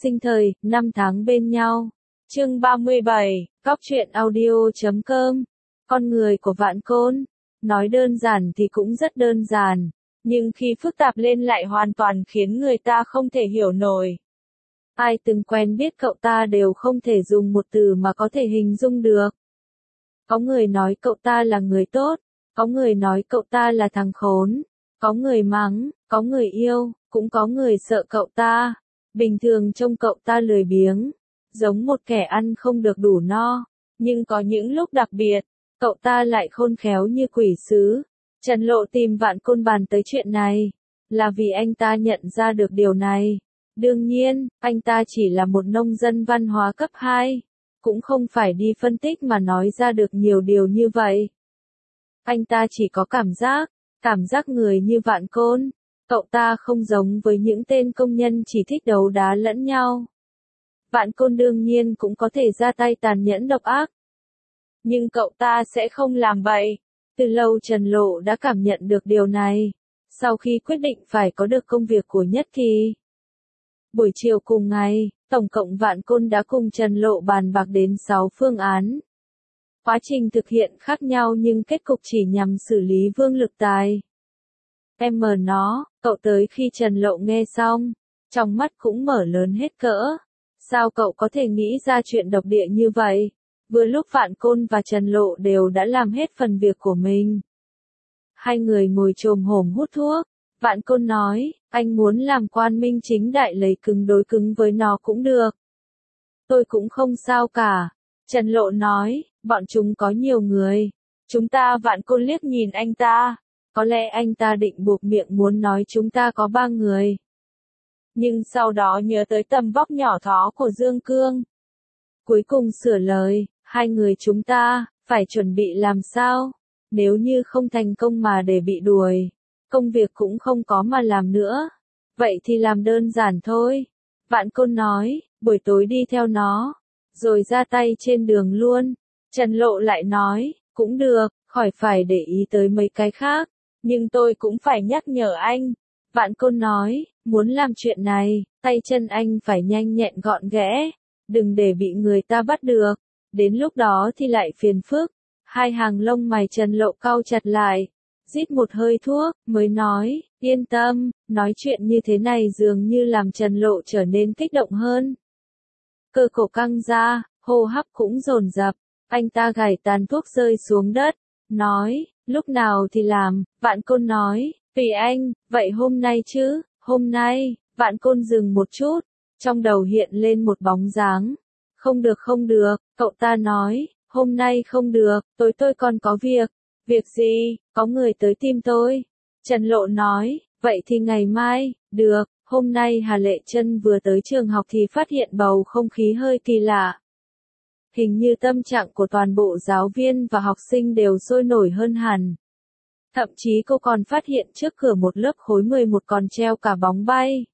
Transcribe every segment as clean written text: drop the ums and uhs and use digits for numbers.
sinh thời, năm tháng bên nhau. Chương 37, Góc truyện audio.com. Con người của Vạn Côn. Nói đơn giản thì cũng rất đơn giản, nhưng khi phức tạp lên lại hoàn toàn khiến người ta không thể hiểu nổi. Ai từng quen biết cậu ta đều không thể dùng một từ mà có thể hình dung được. Có người nói cậu ta là người tốt, có người nói cậu ta là thằng khốn, có người mắng, có người yêu, cũng có người sợ cậu ta. Bình thường trông cậu ta lười biếng, giống một kẻ ăn không được đủ no, nhưng có những lúc đặc biệt, cậu ta lại khôn khéo như quỷ sứ. Trần Lộ tìm Vạn Côn bàn tới chuyện này, là vì anh ta nhận ra được điều này. Đương nhiên, anh ta chỉ là một nông dân văn hóa cấp 2, cũng không phải đi phân tích mà nói ra được nhiều điều như vậy. Anh ta chỉ có cảm giác người như Vạn Côn, cậu ta không giống với những tên công nhân chỉ thích đấu đá lẫn nhau. Vạn Côn đương nhiên cũng có thể ra tay tàn nhẫn độc ác, nhưng cậu ta sẽ không làm vậy. Từ lâu Trần Lộ đã cảm nhận được điều này, sau khi quyết định phải có được công việc của Nhất Kỳ. Buổi chiều cùng ngày, tổng cộng Vạn Côn đã cùng Trần Lộ bàn bạc đến 6 phương án. Quá trình thực hiện khác nhau nhưng kết cục chỉ nhằm xử lý Vương Lực Tài. Em mờ nó, cậu tới khi Trần Lộ nghe xong, trong mắt cũng mở lớn hết cỡ. Sao cậu có thể nghĩ ra chuyện độc địa như vậy? Vừa lúc Vạn Côn và Trần Lộ đều đã làm hết phần việc của mình. Hai người ngồi chồm hổm hút thuốc. Vạn Côn nói, anh muốn làm quan minh chính đại lấy cứng đối cứng với nó cũng được. Tôi cũng không sao cả. Trần Lộ nói, bọn chúng có nhiều người. Vạn Côn liếc nhìn anh ta. Có lẽ anh ta định buộc miệng muốn nói chúng ta có 3 người. Nhưng sau đó nhớ tới tầm vóc nhỏ thó của Dương Cương. Cuối cùng sửa lời, 2 người chúng ta, phải chuẩn bị làm sao? Nếu như không thành công mà để bị đuổi, công việc cũng không có mà làm nữa. Vậy thì làm đơn giản thôi. Vạn Côn nói, buổi tối đi theo nó, rồi ra tay trên đường luôn. Trần Lộ lại nói, cũng được, khỏi phải để ý tới mấy cái khác, nhưng tôi cũng phải nhắc nhở anh. Vạn Côn nói, muốn làm chuyện này, tay chân anh phải nhanh nhẹn gọn ghẽ, đừng để bị người ta bắt được, đến lúc đó thì lại phiền phức. Hai hàng lông mày Trần Lộ cau chặt lại, rít một hơi thuốc, mới nói, yên tâm. Nói chuyện như thế này dường như làm Trần Lộ trở nên kích động hơn. Cơ cổ căng ra, hô hấp cũng dồn dập, anh ta gảy tàn thuốc rơi xuống đất, nói, lúc nào thì làm. Vạn Côn nói, tùy anh. Vậy hôm nay chứ? Hôm nay. Vạn Côn dừng một chút, trong đầu hiện lên một bóng dáng. Không được, cậu ta nói, hôm nay không được, tôi còn có việc. Việc gì? Có người tới tìm tôi. Trần Lộ nói, vậy thì ngày mai. Được. Hôm nay Hà Lệ Trân vừa tới trường học thì phát hiện bầu không khí hơi kỳ lạ. Hình như tâm trạng của toàn bộ giáo viên và học sinh đều sôi nổi hơn hẳn. Thậm chí cô còn phát hiện trước cửa một lớp khối 11 còn treo cả bóng bay.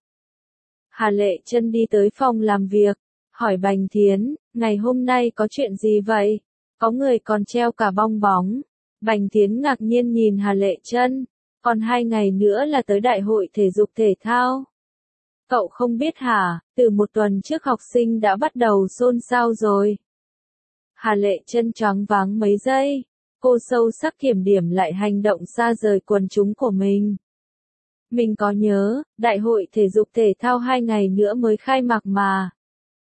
Hà Lệ Trân đi tới phòng làm việc, hỏi Bành Thiến, ngày hôm nay có chuyện gì vậy? Có người còn treo cả bong bóng. Bành Thiến ngạc nhiên nhìn Hà Lệ Trân, còn 2 ngày nữa là tới đại hội thể dục thể thao. Cậu không biết hả, từ một tuần trước học sinh đã bắt đầu xôn xao rồi. Hà Lệ Trân choáng váng mấy giây, cô sâu sắc kiểm điểm lại hành động xa rời quần chúng của mình. Mình có nhớ, đại hội thể dục thể thao 2 ngày nữa mới khai mạc mà.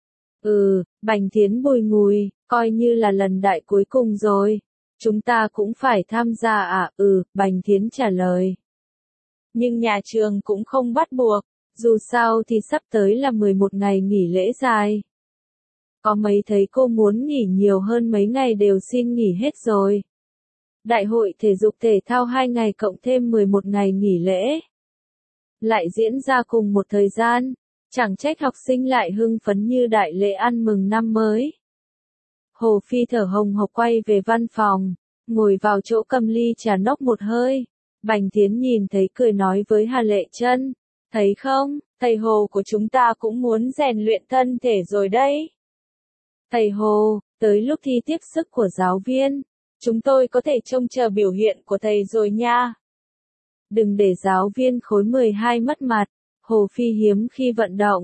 Bành Thiến bùi ngùi, coi như là lần đại cuối cùng rồi. Chúng ta cũng phải tham gia à? Bành Thiến trả lời. Nhưng nhà trường cũng không bắt buộc, dù sao thì sắp tới là 11 ngày nghỉ lễ dài. Có mấy thấy cô muốn nghỉ nhiều hơn mấy ngày đều xin nghỉ hết rồi. Đại hội thể dục thể thao 2 ngày cộng thêm 11 ngày nghỉ lễ. Lại diễn ra cùng một thời gian, chẳng trách học sinh lại hưng phấn như đại lễ ăn mừng năm mới. Hồ Phi thở hồng hộc quay về văn phòng, ngồi vào chỗ cầm ly trà nốc một hơi. Bành Thiến nhìn thấy cười nói với Hà Lệ Trân, thấy không, thầy Hồ của chúng ta cũng muốn rèn luyện thân thể rồi đấy. Thầy Hồ, tới lúc thi tiếp sức của giáo viên, chúng tôi có thể trông chờ biểu hiện của thầy rồi nha. Đừng để giáo viên khối 12 mất mặt. Hồ Phi hiếm khi vận động,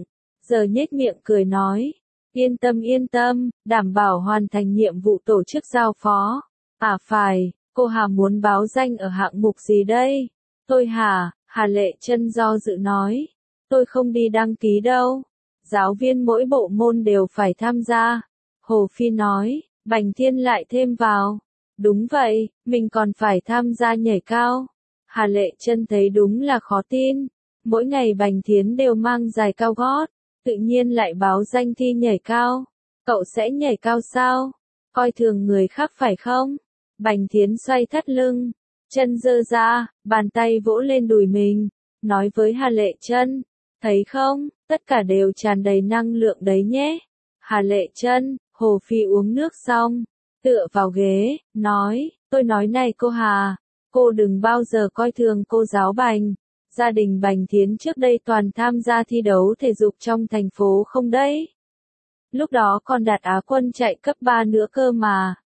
giờ nhếch miệng cười nói. Yên tâm, đảm bảo hoàn thành nhiệm vụ tổ chức giao phó. À phải, cô Hà muốn báo danh ở hạng mục gì đây? Tôi hả? Hà Lệ Chân do dự nói. Tôi không đi đăng ký đâu. Giáo viên mỗi bộ môn đều phải tham gia. Hồ Phi nói, Bành Thiên lại thêm vào. Đúng vậy, mình còn phải tham gia nhảy cao. Hà Lệ Chân thấy đúng là khó tin. Mỗi ngày Bành Thiến đều mang giày cao gót, tự nhiên lại báo danh thi nhảy cao. Cậu sẽ nhảy cao sao? Coi thường người khác phải không? Bành Thiến xoay thắt lưng, chân giơ ra, bàn tay vỗ lên đùi mình, nói với Hà Lệ Chân, thấy không, tất cả đều tràn đầy năng lượng đấy nhé. Hà Lệ Chân, Hồ Phi uống nước xong, tựa vào ghế, nói, tôi nói này cô Hà, cô đừng bao giờ coi thường cô giáo Bành. Gia đình Bành Thiến trước đây toàn tham gia thi đấu thể dục trong thành phố không đấy? Lúc đó còn đạt Á quân chạy cấp 3 nữa cơ mà.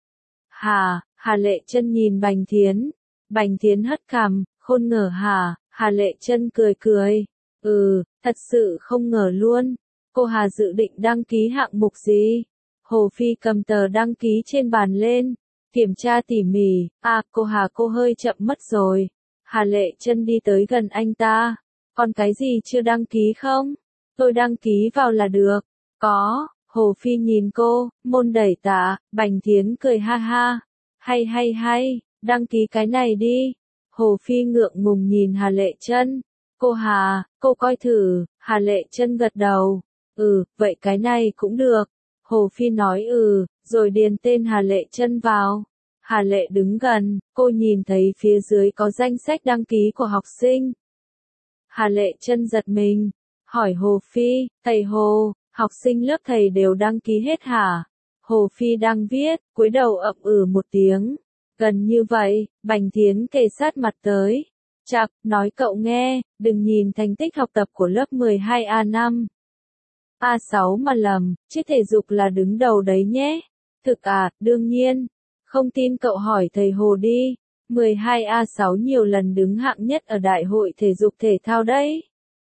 Hà Lệ Chân nhìn Bành Thiến. Bành Thiến hất cằm, khôn ngờ hả? Hà Lệ Chân cười. Thật sự không ngờ luôn. Cô Hà dự định đăng ký hạng mục gì? Hồ Phi cầm tờ đăng ký trên bàn lên, kiểm tra tỉ mỉ. Cô Hà cô hơi chậm mất rồi. Hà Lệ Chân đi tới gần anh ta. Còn cái gì chưa đăng ký không? Tôi đăng ký vào là được. Có. Hồ Phi nhìn cô, môn đẩy tạ. Bành Thiến cười ha ha. Hay, đăng ký cái này đi. Hồ Phi ngượng ngùng nhìn Hà Lệ Chân. Cô Hà, cô coi thử. Hà Lệ Chân gật đầu. Vậy cái này cũng được. Hồ Phi nói rồi điền tên Hà Lệ Chân vào. Hà Lệ đứng gần, cô nhìn thấy phía dưới có danh sách đăng ký của học sinh. Hà Lệ Chân giật mình, hỏi Hồ Phi, thầy Hồ, học sinh lớp thầy đều đăng ký hết hả? Hồ Phi đang viết, cúi đầu ậm một tiếng. Gần như vậy, Bành Thiến kề sát mặt tới. Chạc, nói cậu nghe, đừng nhìn thành tích học tập của lớp 12A5. A6 mà lầm, chứ thể dục là đứng đầu đấy nhé. Thực đương nhiên. Không tin cậu hỏi thầy Hồ đi. 12A6 nhiều lần đứng hạng nhất ở đại hội thể dục thể thao đấy.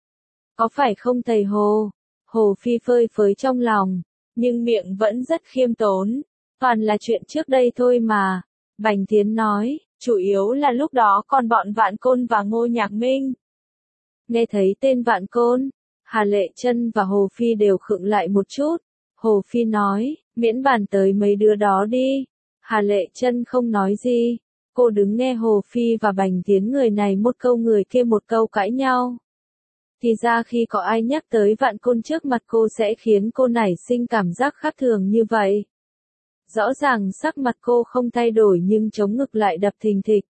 Có phải không thầy Hồ? Hồ Phi phơi phới trong lòng, nhưng miệng vẫn rất khiêm tốn. Toàn là chuyện trước đây thôi mà. Bành Thiến nói, chủ yếu là lúc đó còn bọn Vạn Côn và Ngô Nhạc Minh. Nghe thấy tên Vạn Côn, Hà Lệ Chân và Hồ Phi đều khựng lại một chút. Hồ Phi nói, miễn bàn tới mấy đứa đó đi. Hà Lệ Chân không nói gì. Cô đứng nghe Hồ Phi và Bành Thiến người này một câu người kia một câu cãi nhau. Thì ra khi có ai nhắc tới Vạn Côn trước mặt cô sẽ khiến cô nảy sinh cảm giác khác thường như vậy. Rõ ràng sắc mặt cô không thay đổi nhưng chống ngực lại đập thình thịch.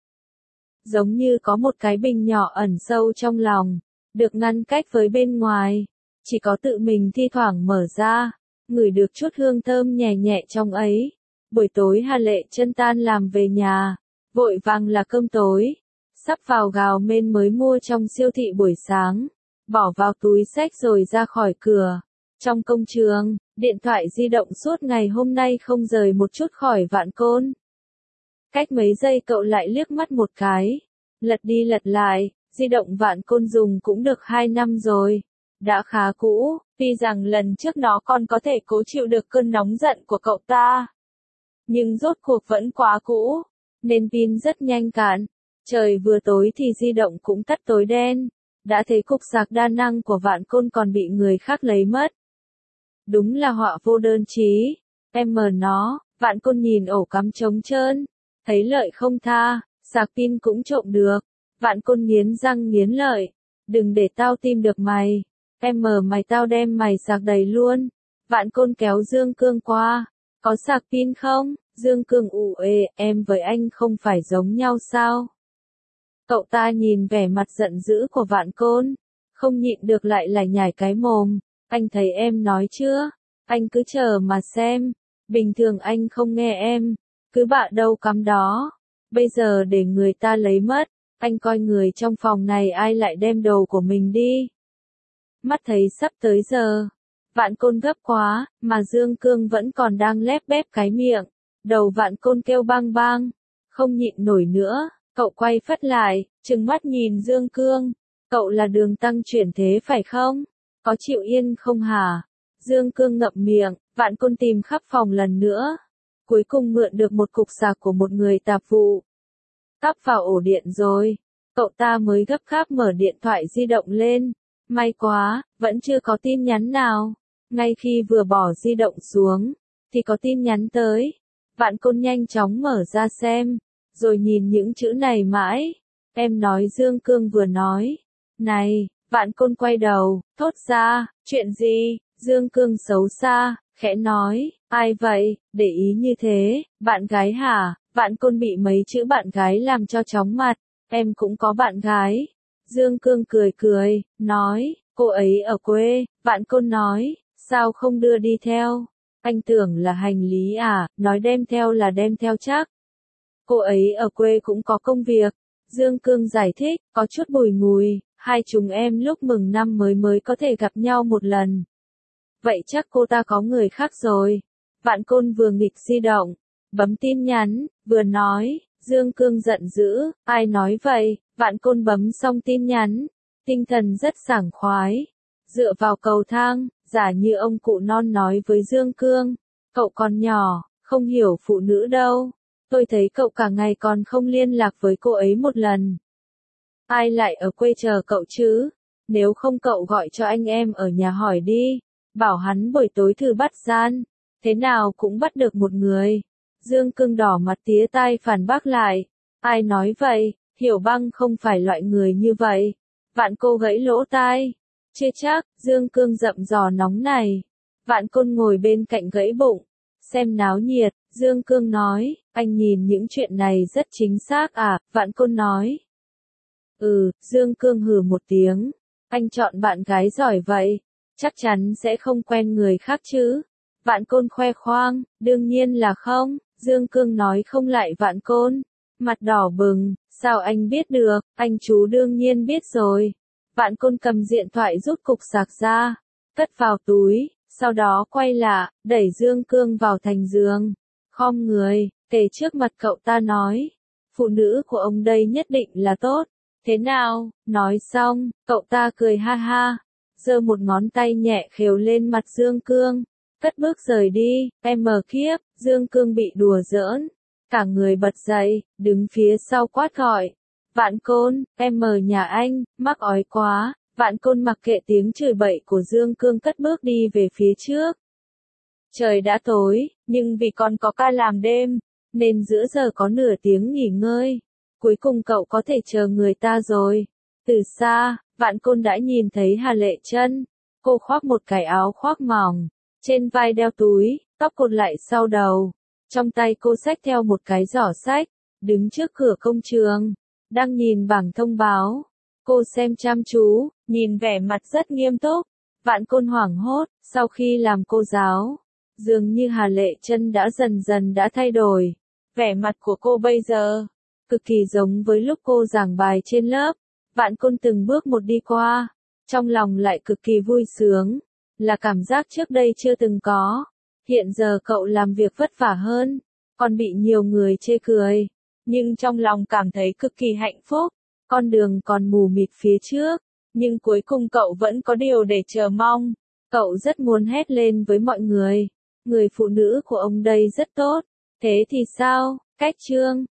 Giống như có một cái bình nhỏ ẩn sâu trong lòng, được ngăn cách với bên ngoài. Chỉ có tự mình thi thoảng mở ra, ngửi được chút hương thơm nhẹ nhẹ trong ấy. Buổi tối Hà Lệ Chân tan làm về nhà, vội vàng là cơm tối, sắp vào gạo men mới mua trong siêu thị buổi sáng, bỏ vào túi xách rồi ra khỏi cửa. Trong công trường, điện thoại di động suốt ngày hôm nay không rời một chút khỏi Vạn Côn. Cách mấy giây cậu lại liếc mắt một cái, lật đi lật lại, di động Vạn Côn dùng cũng được 2 năm rồi. Đã khá cũ, tuy rằng lần trước nó còn có thể cố chịu được cơn nóng giận của cậu ta. Nhưng rốt cuộc vẫn quá cũ, nên pin rất nhanh cạn. Trời vừa tối thì di động cũng tắt tối đen. Đã thấy cục sạc đa năng của Vạn Côn còn bị người khác lấy mất. Đúng là họa vô đơn chí. Em mở nó, Vạn Côn nhìn ổ cắm trống trơn. Thấy lợi không tha, sạc pin cũng trộm được. Vạn Côn nghiến răng nghiến lợi. Đừng để tao tìm được mày. Em mở mày tao đem mày sạc đầy luôn. Vạn Côn kéo Dương Cương qua. Có sạc pin không? Dương Cương em với anh không phải giống nhau sao? Cậu ta nhìn vẻ mặt giận dữ của Vạn Côn, không nhịn được lại lải nhải cái mồm. Anh thấy em nói chưa? Anh cứ chờ mà xem. Bình thường anh không nghe em, cứ bạ đâu cắm đó. Bây giờ để người ta lấy mất, anh coi người trong phòng này ai lại đem đồ của mình đi. Mắt thấy sắp tới giờ, Vạn Côn gấp quá, mà Dương Cương vẫn còn đang lép bép cái miệng. Đầu Vạn Côn kêu bang bang, không nhịn nổi nữa, cậu quay phắt lại, trừng mắt nhìn Dương Cương. Cậu là Đường Tăng chuyển thế phải không? Có chịu yên không hả? Dương Cương ngậm miệng, Vạn Côn tìm khắp phòng lần nữa. Cuối cùng mượn được một cục sạc của một người tạp vụ. Cắp vào ổ điện rồi. Cậu ta mới gấp gáp mở điện thoại di động lên. May quá, vẫn chưa có tin nhắn nào. Ngay khi vừa bỏ di động xuống, thì có tin nhắn tới. Vạn Côn nhanh chóng mở ra xem, rồi nhìn những chữ này mãi. Em nói Dương Cương vừa nói. Này, Vạn Côn quay đầu, thốt ra, chuyện gì? Dương Cương xấu xa, khẽ nói, ai vậy, để ý như thế, bạn gái hả? Vạn Côn bị mấy chữ bạn gái làm cho chóng mặt, em cũng có bạn gái. Dương Cương cười cười, nói, cô ấy ở quê. Vạn Côn nói, sao không đưa đi theo? Anh tưởng là hành lý à, nói đem theo là đem theo chắc. Cô ấy ở quê cũng có công việc. Dương Cương giải thích, có chút bùi ngùi, hai chúng em lúc mừng năm mới có thể gặp nhau một lần. Vậy chắc cô ta có người khác rồi. Vạn Côn vừa nghịch di động, bấm tin nhắn, vừa nói, Dương Cương giận dữ, ai nói vậy? Vạn Côn bấm xong tin nhắn, tinh thần rất sảng khoái. Dựa vào cầu thang, giả như ông cụ non nói với Dương Cương, cậu còn nhỏ, không hiểu phụ nữ đâu. Tôi thấy cậu cả ngày còn không liên lạc với cô ấy một lần. Ai lại ở quê chờ cậu chứ? Nếu không cậu gọi cho anh em ở nhà hỏi đi. Bảo hắn buổi tối thử bắt gian. Thế nào cũng bắt được một người. Dương Cương đỏ mặt tía tai phản bác lại. Ai nói vậy? Hiểu Băng không phải loại người như vậy. Vạn Cô gãy lỗ tai. Chưa chắc, Dương Cương rậm rò nóng này. Vạn Côn ngồi bên cạnh gãy bụng. Xem náo nhiệt, Dương Cương nói, anh nhìn những chuyện này rất chính xác à? Vạn Côn nói. Dương Cương hừ một tiếng. Anh chọn bạn gái giỏi vậy. Chắc chắn sẽ không quen người khác chứ. Vạn Côn khoe khoang, đương nhiên là không. Dương Cương nói không lại Vạn Côn. Mặt đỏ bừng, sao anh biết được? Anh chú đương nhiên biết rồi. Vạn Côn cầm điện thoại rút cục sạc ra, cất vào túi, sau đó quay lại, đẩy Dương Cương vào thành giường. Khom người, kề trước mặt cậu ta nói. Phụ nữ của ông đây nhất định là tốt. Thế nào? Nói xong, cậu ta cười ha ha. Giơ một ngón tay nhẹ khều lên mặt Dương Cương. Cất bước rời đi, em mờ kiếp, Dương Cương bị đùa giỡn. Cả người bật dậy, đứng phía sau quát gọi. Vạn Côn, em mờ nhà anh, mắc ói quá. Vạn Côn mặc kệ tiếng chửi bậy của Dương Cương cất bước đi về phía trước. Trời đã tối, nhưng vì còn có ca làm đêm, nên giữa giờ có nửa tiếng nghỉ ngơi. Cuối cùng cậu có thể chờ người ta rồi. Từ xa, Vạn Côn đã nhìn thấy Hà Lệ Chân. Cô khoác một cái áo khoác mỏng, trên vai đeo túi, tóc cột lại sau đầu. Trong tay cô xách theo một cái giỏ sách, đứng trước cửa công trường, đang nhìn bảng thông báo. Cô xem chăm chú, nhìn vẻ mặt rất nghiêm túc. Vạn Côn hoảng hốt, sau khi làm cô giáo, dường như Hà Lệ Chân đã dần dần đã thay đổi. Vẻ mặt của cô bây giờ, cực kỳ giống với lúc cô giảng bài trên lớp. Vạn Côn từng bước một đi qua, trong lòng lại cực kỳ vui sướng, là cảm giác trước đây chưa từng có. Hiện giờ cậu làm việc vất vả hơn, còn bị nhiều người chê cười, nhưng trong lòng cảm thấy cực kỳ hạnh phúc. Con đường còn mù mịt phía trước, nhưng cuối cùng cậu vẫn có điều để chờ mong. Cậu rất muốn hét lên với mọi người, người phụ nữ của ông đây rất tốt. Thế thì sao? Cách chương